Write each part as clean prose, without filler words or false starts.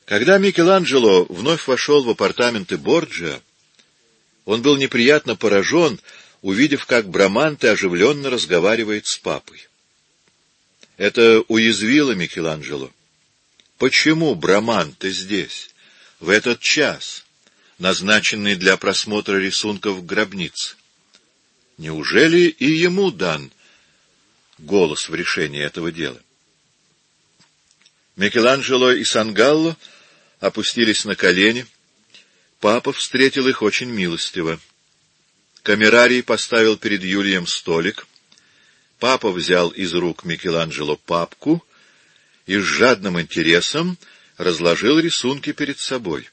Когда Микеланджело вновь вошел в апартаменты Борджиа, он был неприятно поражен, увидев, как Браманте оживленно разговаривает с папой. Это уязвило Микеланджело. Почему Браманте здесь, в этот час, назначенный для просмотра рисунков гробницы? Неужели и ему дан голос в решении этого дела? Микеланджело и Сангалло опустились на колени. Папа встретил их очень милостиво. Камерарий поставил перед Юлием столик. Папа взял из рук Микеланджело папку и с жадным интересом разложил рисунки перед собой.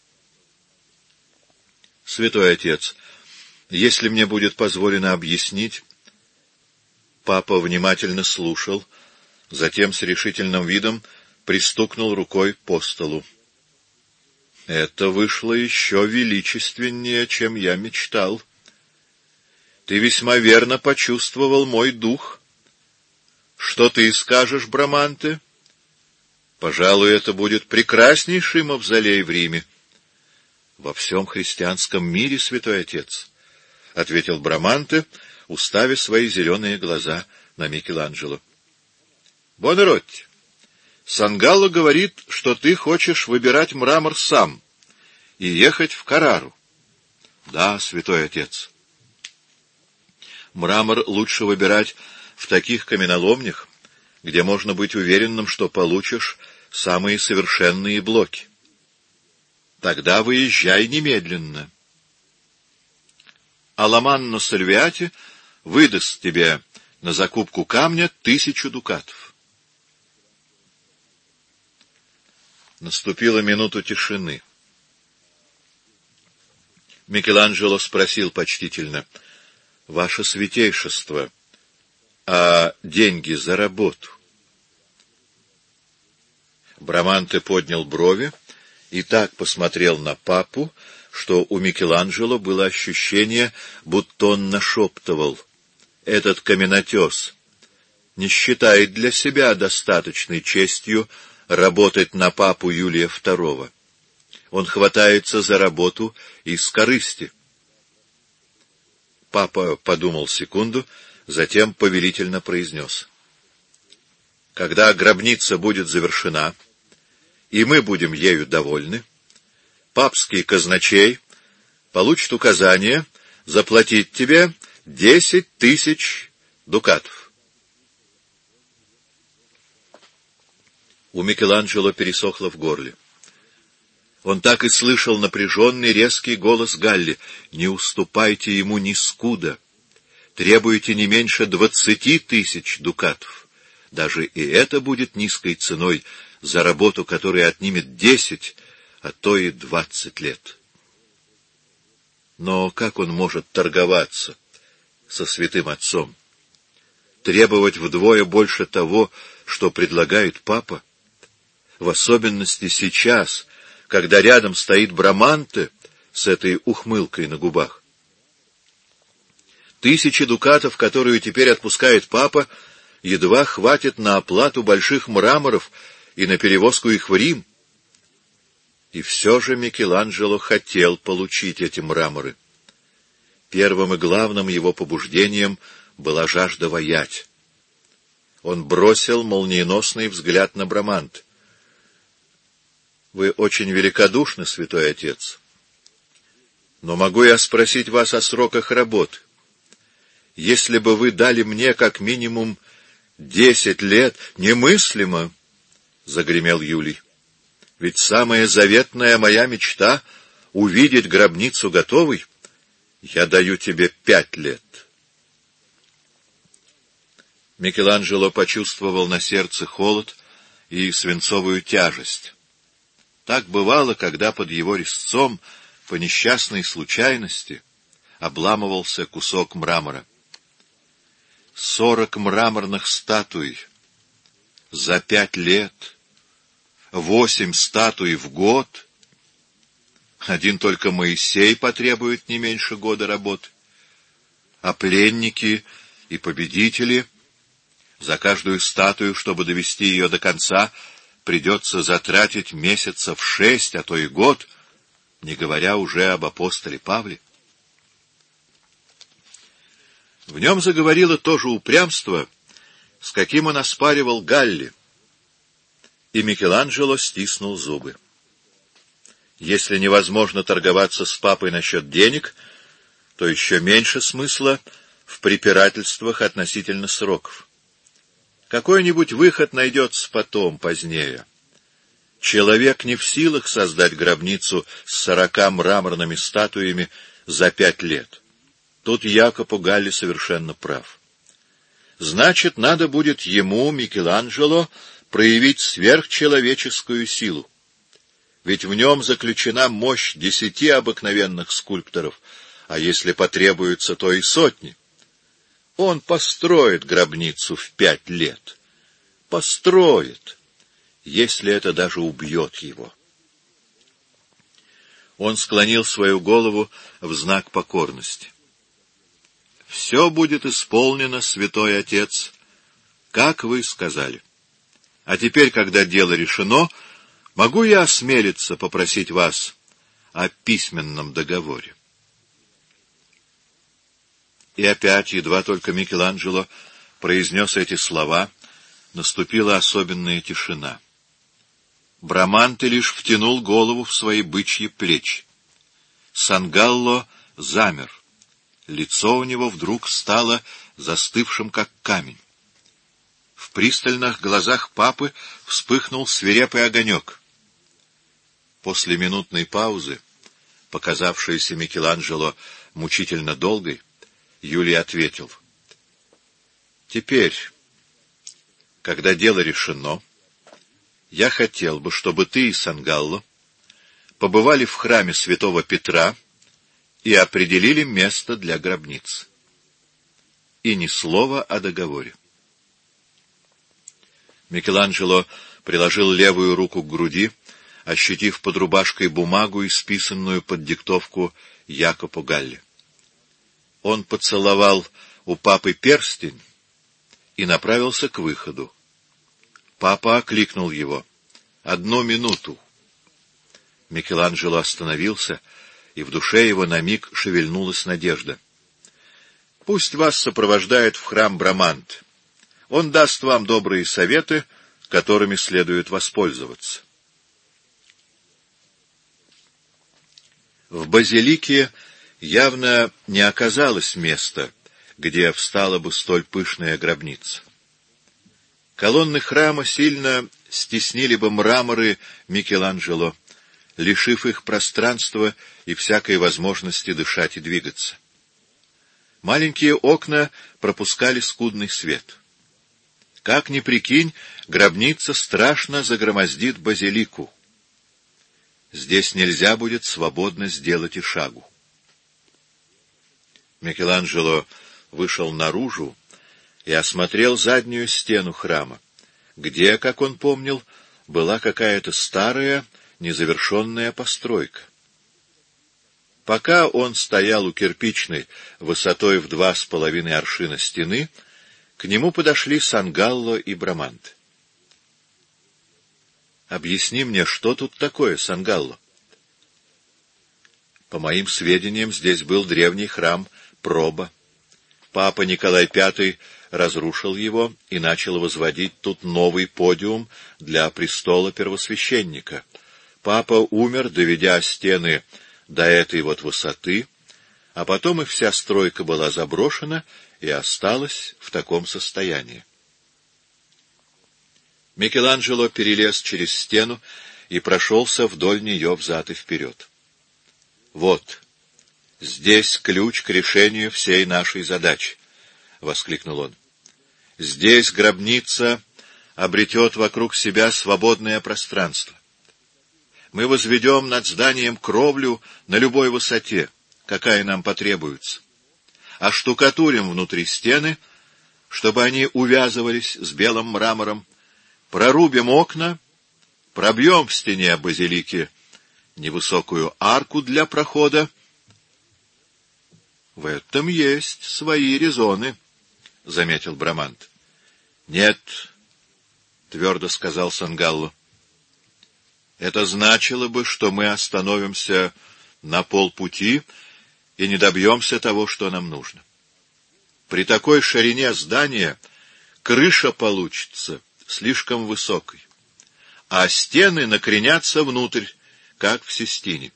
«Святой отец, если мне будет позволено объяснить...» Папа внимательно слушал, затем с решительным видом пристукнул рукой по столу. «Это вышло еще величественнее, чем я мечтал. Ты весьма верно почувствовал мой дух. Что ты скажешь, Браманте? Пожалуй, это будет прекраснейший мавзолей в Риме». «Во всем христианском мире, святой отец», — ответил Браманте, уставив свои зеленые глаза на Микеланджело. «Бонаротти, Сангалло говорит, что ты хочешь выбирать мрамор сам и ехать в Каррару». «Да, святой отец». «Мрамор лучше выбирать в таких каменоломнях, где можно быть уверенным, что получишь самые совершенные блоки. Тогда выезжай немедленно. Аламанно Сальвиати выдаст тебе на закупку камня 1000 дукатов». Наступила минута тишины. Микеланджело спросил почтительно: «Ваше святейшество, а деньги за работу?» Браманте поднял брови и так посмотрел на папу, что у Микеланджело было ощущение, будто он нашептывал: «Этот каменотес не считает для себя достаточной честью работать на папу Юлия II. Он хватается за работу из корысти». Папа подумал секунду, затем повелительно произнес: «Когда гробница будет завершена, и мы будем ею довольны, папский казначей получит указание заплатить тебе 10 000 дукатов». У Микеланджело пересохло в горле. Он так и слышал напряженный резкий голос Галли: «Не уступайте ему ни скуда. Требуете не меньше 20 000 дукатов. Даже и это будет низкой ценой за работу, которая отнимет 10, а то и 20 лет». Но как он может торговаться со святым отцом? Требовать вдвое больше того, что предлагает папа? В особенности сейчас, когда рядом стоит Браманте с этой ухмылкой на губах. 1000 дукатов, которую теперь отпускает папа, едва хватит на оплату больших мраморов и на перевозку их в Рим. И все же Микеланджело хотел получить эти мраморы. Первым и главным его побуждением была жажда воять. Он бросил молниеносный взгляд на Браманте. «Вы очень великодушны, святой отец. Но могу я спросить вас о сроках работы? Если бы вы дали мне как минимум 10 лет...» «Немыслимо!» — загремел Юлий. «Ведь самая заветная моя мечта — увидеть гробницу готовой. Я даю тебе 5 лет». Микеланджело почувствовал на сердце холод и свинцовую тяжесть. Так бывало, когда под его резцом, по несчастной случайности, обламывался кусок мрамора. 40 мраморных статуй за 5 лет, 8 статуй в год. Один только Моисей потребует не меньше года работы. А пленники и победители за каждую статую, чтобы довести ее до конца, придется затратить месяцев 6, а то и год, не говоря уже об апостоле Павле. В нем заговорило то же упрямство, с каким он оспаривал Галли, и Микеланджело стиснул зубы. Если невозможно торговаться с папой насчет денег, то еще меньше смысла в препирательствах относительно сроков. Какой-нибудь выход найдется потом, позднее. Человек не в силах создать гробницу с 40 мраморными статуями за 5 лет. Тут Якопо Галли совершенно прав. Значит, надо будет ему, Микеланджело, проявить сверхчеловеческую силу. Ведь в нем заключена мощь 10 обыкновенных скульпторов, а если потребуется, то и сотни. Он построит гробницу в 5 лет. Построит, если это даже убьет его. Он склонил свою голову в знак покорности. «Все будет исполнено, святой отец, как вы сказали. А теперь, когда дело решено, могу я осмелиться попросить вас о письменном договоре?» И опять, едва только Микеланджело произнес эти слова, наступила особенная тишина. Браманте лишь втянул голову в свои бычьи плечи. Сангалло замер. Лицо у него вдруг стало застывшим, как камень. В пристальных глазах папы вспыхнул свирепый огонек. После минутной паузы, показавшейся Микеланджело мучительно долгой, Юлий ответил: «Теперь, когда дело решено, я хотел бы, чтобы ты и Сангалло побывали в храме святого Петра и определили место для гробниц. И ни слова о договоре». Микеланджело приложил левую руку к груди, ощутив под рубашкой бумагу, исписанную под диктовку Якопо Галли. Он поцеловал у папы перстень и направился к выходу. Папа окликнул его: «Одну минуту». Микеланджело остановился, и в душе его на миг шевельнулась надежда. «Пусть вас сопровождает в храм Браманте. Он даст вам добрые советы, которыми следует воспользоваться». В базилике явно не оказалось места, где встала бы столь пышная гробница. Колонны храма сильно стеснили бы мраморы Микеланджело, лишив их пространства и всякой возможности дышать и двигаться. Маленькие окна пропускали скудный свет. Как ни прикинь, гробница страшно загромоздит базилику. Здесь нельзя будет свободно сделать и шагу. Микеланджело вышел наружу и осмотрел заднюю стену храма, где, как он помнил, была какая-то старая, незавершенная постройка. Пока он стоял у кирпичной, высотой в 2,5 аршина стены, к нему подошли Сангалло и Браманте. «Объясни мне, что тут такое, Сангалло?» «По моим сведениям, здесь был древний храм Проба. Папа Николай V разрушил его и начал возводить тут новый подиум для престола первосвященника. Папа умер, доведя стены до этой вот высоты, а потом и вся стройка была заброшена и осталась в таком состоянии». Микеланджело перелез через стену и прошелся вдоль нее взад и вперед. «Вот, здесь ключ к решению всей нашей задачи», — воскликнул он. «Здесь гробница обретет вокруг себя свободное пространство. Мы возведем над зданием кровлю на любой высоте, какая нам потребуется, оштукатурим внутри стены, чтобы они увязывались с белым мрамором, прорубим окна, пробьем в стене базилики невысокую арку для прохода. — В этом есть свои резоны, — заметил Браманте. — Нет, — твердо сказал Сангалло, Это значило бы, что мы остановимся на полпути и не добьемся того, что нам нужно. При такой ширине здания крыша получится слишком высокой, а стены накренятся внутрь, как в Систине.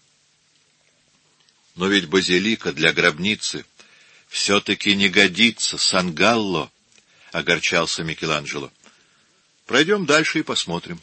Но ведь базилика для гробницы все-таки не годится, Сан-Галло, — огорчался Микеланджело. Пройдем дальше и посмотрим.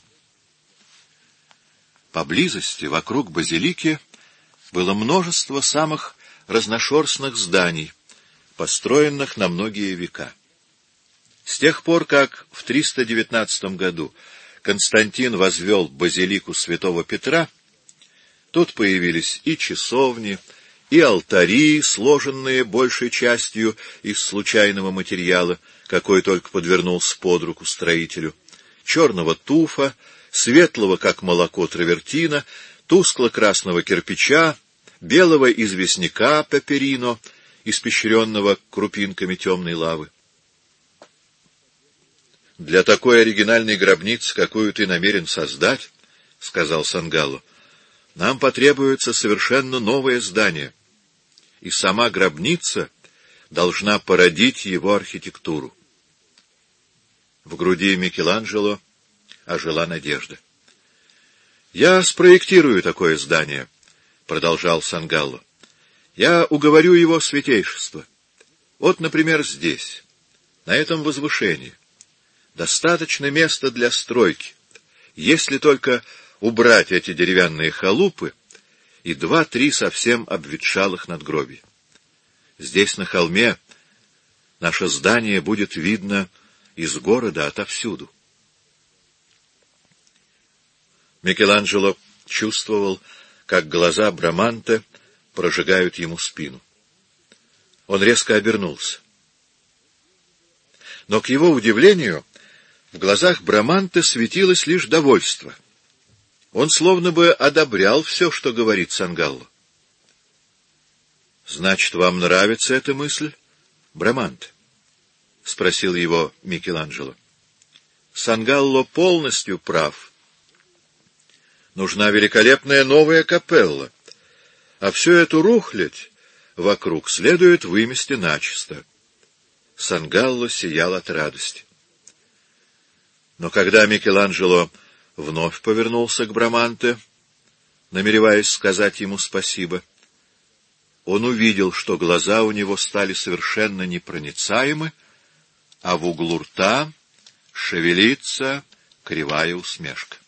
Поблизости, вокруг базилики, было множество самых разношерстных зданий, построенных на многие века. С тех пор, как в 319 году Константин возвел базилику святого Петра, тут появились и часовни, и алтари, сложенные большей частью из случайного материала, какой только подвернулся под руку строителю, черного туфа, светлого, как молоко, травертина, тускло-красного кирпича, белого известняка пеперино, испещренного крупинками темной лавы. «Для такой оригинальной гробницы, какую ты намерен создать, — сказал Сан-Галло, — нам потребуется совершенно новое здание, и сама гробница должна породить его архитектуру». В груди Микеланджело ожила надежда. «Я спроектирую такое здание, — продолжал Сан-Галло. — Я уговорю его святейшество. Вот, например, здесь, на этом возвышении. Достаточно места для стройки, если только убрать эти деревянные халупы и 2-3 совсем обветшалых надгробия. Здесь, на холме, наше здание будет видно из города отовсюду. Микеланджело чувствовал, как глаза Браманте прожигают ему спину. Он резко обернулся. Но, к его удивлению, в глазах Браманте светилось лишь довольство. Он словно бы одобрял все, что говорит Сан-Галло. — Значит, вам нравится эта мысль, Браманте? — спросил его Микеланджело. Сан-Галло полностью прав. Нужна великолепная новая капелла, а всю эту рухлядь вокруг следует вымести начисто. Сан-Галло сиял от радости. Но когда Микеланджело вновь повернулся к Браманте, намереваясь сказать ему спасибо, он увидел, что глаза у него стали совершенно непроницаемы, а в углу рта шевелится кривая усмешка.